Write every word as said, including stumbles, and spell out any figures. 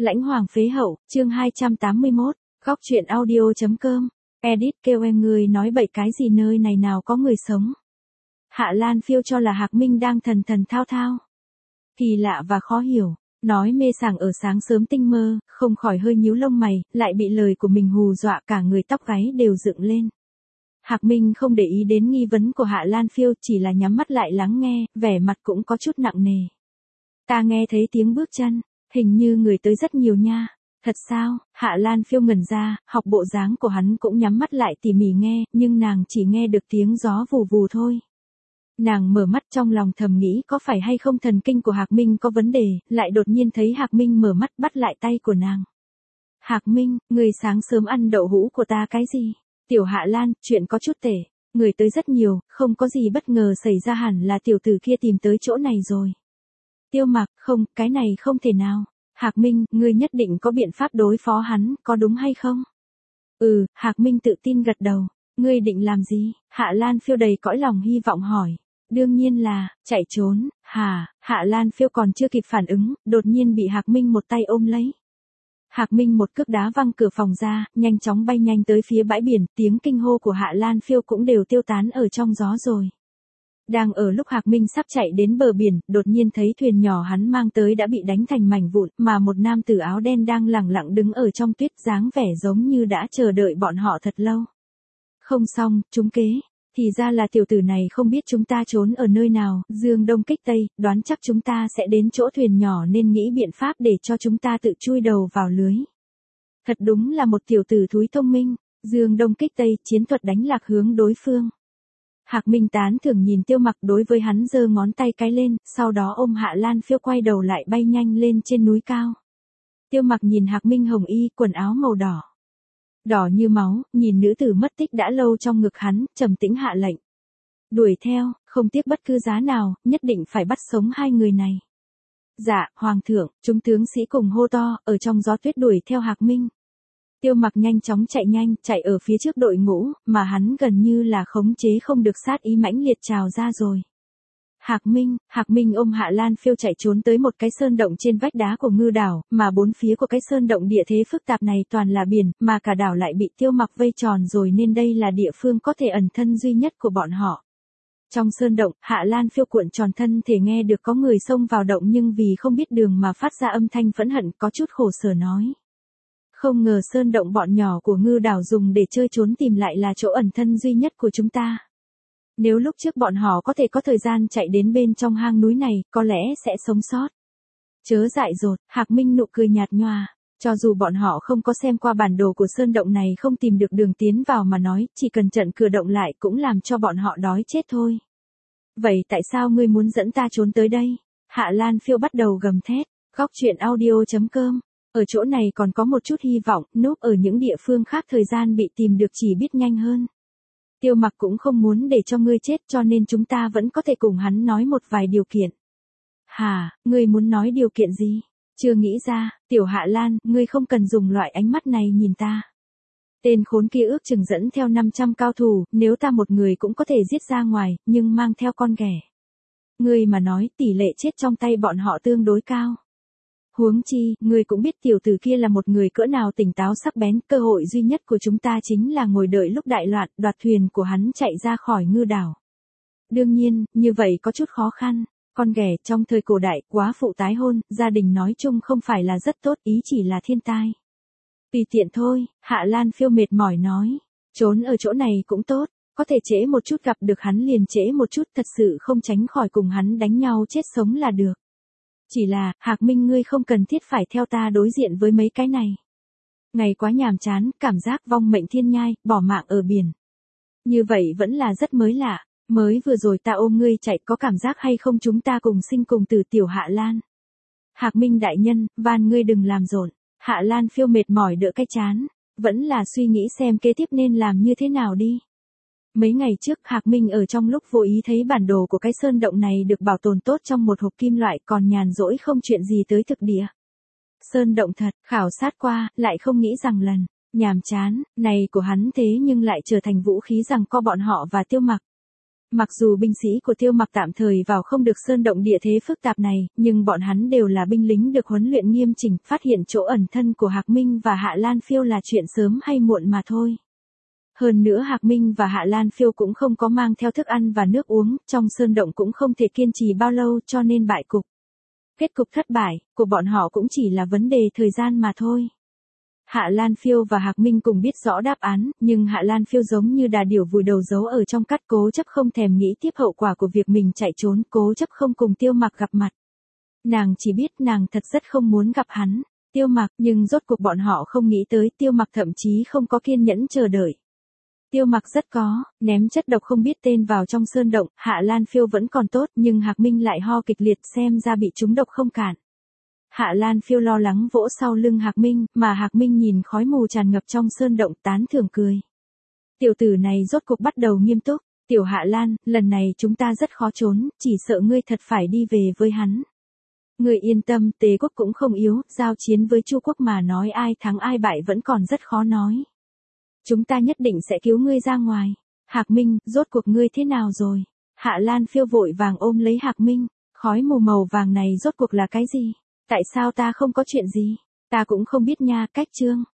Lãnh Hoàng phế hậu, chương hai trăm tám mươi mốt, góc truyện audio.com, edit kêu em người nói bậy cái gì nơi này nào có người sống. Hạ Lan Phiêu cho là Hạc Minh đang thần thần thao thao. Kỳ lạ và khó hiểu, nói mê sảng ở sáng sớm tinh mơ, không khỏi hơi nhíu lông mày, lại bị lời của mình hù dọa cả người tóc gáy đều dựng lên. Hạc Minh không để ý đến nghi vấn của Hạ Lan Phiêu, chỉ là nhắm mắt lại lắng nghe, vẻ mặt cũng có chút nặng nề. Ta nghe thấy tiếng bước chân, hình như người tới rất nhiều nha. Thật sao? Hạ Lan Phiêu ngẩn ra, học bộ dáng của hắn cũng nhắm mắt lại tỉ mỉ nghe, nhưng nàng chỉ nghe được tiếng gió vù vù thôi. Nàng mở mắt trong lòng thầm nghĩ có phải hay không thần kinh của Hạc Minh có vấn đề, lại đột nhiên thấy Hạc Minh mở mắt bắt lại tay của nàng. Hạc Minh, người sáng sớm ăn đậu hũ của ta cái gì? Tiểu Hạ Lan, chuyện có chút tệ, người tới rất nhiều, không có gì bất ngờ xảy ra, hẳn là tiểu tử kia tìm tới chỗ này rồi. Tiêu Mặc, không, cái này không thể nào. Hạc Minh, ngươi nhất định có biện pháp đối phó hắn, có đúng hay không? Ừ, Hạc Minh tự tin gật đầu. Ngươi định làm gì? Hạ Lan Phiêu đầy cõi lòng hy vọng hỏi. Đương nhiên là, chạy trốn. Hà, Hạ Lan Phiêu còn chưa kịp phản ứng, đột nhiên bị Hạc Minh một tay ôm lấy. Hạc Minh một cước đá văng cửa phòng ra, nhanh chóng bay nhanh tới phía bãi biển, tiếng kinh hô của Hạ Lan Phiêu cũng đều tiêu tán ở trong gió rồi. Đang ở lúc Hạc Minh sắp chạy đến bờ biển, đột nhiên thấy thuyền nhỏ hắn mang tới đã bị đánh thành mảnh vụn, mà một nam tử áo đen đang lẳng lặng đứng ở trong tuyết, dáng vẻ giống như đã chờ đợi bọn họ thật lâu. Không xong, trúng kế. Thì ra là tiểu tử này không biết chúng ta trốn ở nơi nào, dương đông kích tây, đoán chắc chúng ta sẽ đến chỗ thuyền nhỏ nên nghĩ biện pháp để cho chúng ta tự chui đầu vào lưới. Thật đúng là một tiểu tử thúi thông minh, dương đông kích tây, chiến thuật đánh lạc hướng đối phương. Hạc Minh tán thưởng nhìn Tiêu Mặc, đối với hắn giơ ngón tay cái lên, sau đó ôm Hạ Lan Phiêu quay đầu lại bay nhanh lên trên núi cao. Tiêu Mặc nhìn Hạc Minh hồng y, quần áo màu đỏ. Đỏ như máu, nhìn nữ tử mất tích đã lâu trong ngực hắn, trầm tĩnh hạ lệnh. Đuổi theo, không tiếc bất cứ giá nào, nhất định phải bắt sống hai người này. Dạ, Hoàng thượng, chúng tướng sĩ cùng hô to, ở trong gió tuyết đuổi theo Hạc Minh. Tiêu Mặc nhanh chóng chạy nhanh, chạy ở phía trước đội ngũ, mà hắn gần như là khống chế không được, sát ý mãnh liệt trào ra rồi. Hạc Minh, Hạc Minh ôm Hạ Lan Phiêu chạy trốn tới một cái sơn động trên vách đá của ngư đảo, mà bốn phía của cái sơn động địa thế phức tạp này toàn là biển, mà cả đảo lại bị Tiêu Mặc vây tròn rồi nên đây là địa phương có thể ẩn thân duy nhất của bọn họ. Trong sơn động, Hạ Lan Phiêu cuộn tròn thân thể nghe được có người xông vào động nhưng vì không biết đường mà phát ra âm thanh phẫn hận, có chút khổ sở nói. Không ngờ sơn động bọn nhỏ của ngư đảo dùng để chơi trốn tìm lại là chỗ ẩn thân duy nhất của chúng ta. Nếu lúc trước bọn họ có thể có thời gian chạy đến bên trong hang núi này, có lẽ sẽ sống sót. Chớ dại dột, Hạc Minh nụ cười nhạt nhòa. Cho dù bọn họ không có xem qua bản đồ của sơn động này, không tìm được đường tiến vào mà nói, chỉ cần chặn cửa động lại cũng làm cho bọn họ đói chết thôi. Vậy tại sao ngươi muốn dẫn ta trốn tới đây? Hạ Lan Phiêu bắt đầu gầm thét. Góc truyện audio.com. Ở chỗ này còn có một chút hy vọng, núp ở những địa phương khác thời gian bị tìm được chỉ biết nhanh hơn. Tiêu Mặc cũng không muốn để cho ngươi chết, cho nên chúng ta vẫn có thể cùng hắn nói một vài điều kiện. Hà, ngươi muốn nói điều kiện gì? Chưa nghĩ ra, Tiểu Hạ Lan, ngươi không cần dùng loại ánh mắt này nhìn ta. Tên khốn kia ước chừng dẫn theo năm trăm cao thủ, nếu ta một người cũng có thể giết ra ngoài, nhưng mang theo con ghẻ. Ngươi mà nói tỷ lệ chết trong tay bọn họ tương đối cao. Huống chi, ngươi cũng biết tiểu tử kia là một người cỡ nào tỉnh táo sắc bén, cơ hội duy nhất của chúng ta chính là ngồi đợi lúc đại loạn, đoạt thuyền của hắn chạy ra khỏi ngư đảo. Đương nhiên, như vậy có chút khó khăn, con ghẻ trong thời cổ đại, quá phụ tái hôn, gia đình nói chung không phải là rất tốt, ý chỉ là thiên tai. Tùy tiện thôi, Hạ Lan Phiêu mệt mỏi nói, trốn ở chỗ này cũng tốt, có thể trễ một chút gặp được hắn liền trễ một chút, thật sự không tránh khỏi cùng hắn đánh nhau chết sống là được. Chỉ là, Hạc Minh ngươi không cần thiết phải theo ta đối diện với mấy cái này. Ngày quá nhàm chán, cảm giác vong mệnh thiên nhai, bỏ mạng ở biển. Như vậy vẫn là rất mới lạ, mới vừa rồi ta ôm ngươi chạy, có cảm giác hay không chúng ta cùng sinh cùng tử Tiểu Hạ Lan. Hạc Minh đại nhân, van ngươi đừng làm rộn. Hạ Lan Phiêu mệt mỏi đỡ cái chán, vẫn là suy nghĩ xem kế tiếp nên làm như thế nào đi. Mấy ngày trước Hạc Minh ở trong lúc vô ý thấy bản đồ của cái sơn động này được bảo tồn tốt trong một hộp kim loại, còn nhàn rỗi không chuyện gì tới thực địa. Sơn động thật, khảo sát qua, lại không nghĩ rằng lần, nhàm chán, này của hắn thế nhưng lại trở thành vũ khí giằng co bọn họ và Tiêu Mặc. Mặc dù binh sĩ của Tiêu Mặc tạm thời vào không được sơn động địa thế phức tạp này, nhưng bọn hắn đều là binh lính được huấn luyện nghiêm chỉnh, phát hiện chỗ ẩn thân của Hạc Minh và Hạ Lan Phiêu là chuyện sớm hay muộn mà thôi. Hơn nữa Hạc Minh và Hạ Lan Phiêu cũng không có mang theo thức ăn và nước uống, trong sơn động cũng không thể kiên trì bao lâu cho nên bại cục. Kết cục thất bại của bọn họ cũng chỉ là vấn đề thời gian mà thôi. Hạ Lan Phiêu và Hạc Minh cùng biết rõ đáp án, nhưng Hạ Lan Phiêu giống như đà điểu vùi đầu giấu ở trong cát, cố chấp không thèm nghĩ tiếp hậu quả của việc mình chạy trốn, cố chấp không cùng Tiêu Mặc gặp mặt. Nàng chỉ biết nàng thật rất không muốn gặp hắn, Tiêu Mặc, nhưng rốt cuộc bọn họ không nghĩ tới Tiêu Mặc thậm chí không có kiên nhẫn chờ đợi. Tiêu Mặc rất có, ném chất độc không biết tên vào trong sơn động, Hạ Lan Phiêu vẫn còn tốt nhưng Hạc Minh lại ho kịch liệt xem ra bị trúng độc không cản. Hạ Lan Phiêu lo lắng vỗ sau lưng Hạc Minh, mà Hạc Minh nhìn khói mù tràn ngập trong sơn động tán thưởng cười. Tiểu tử này rốt cuộc bắt đầu nghiêm túc, tiểu Hạ Lan, lần này chúng ta rất khó trốn, chỉ sợ ngươi thật phải đi về với hắn. Ngươi yên tâm, Tề quốc cũng không yếu, giao chiến với Chu quốc mà nói ai thắng ai bại vẫn còn rất khó nói. Chúng ta nhất định sẽ cứu ngươi ra ngoài. Hạc Minh, rốt cuộc ngươi thế nào rồi? Hạ Lan Phiêu vội vàng ôm lấy Hạc Minh, khói mù màu vàng này rốt cuộc là cái gì? Tại sao ta không có chuyện gì? Ta cũng không biết nha, cách chương.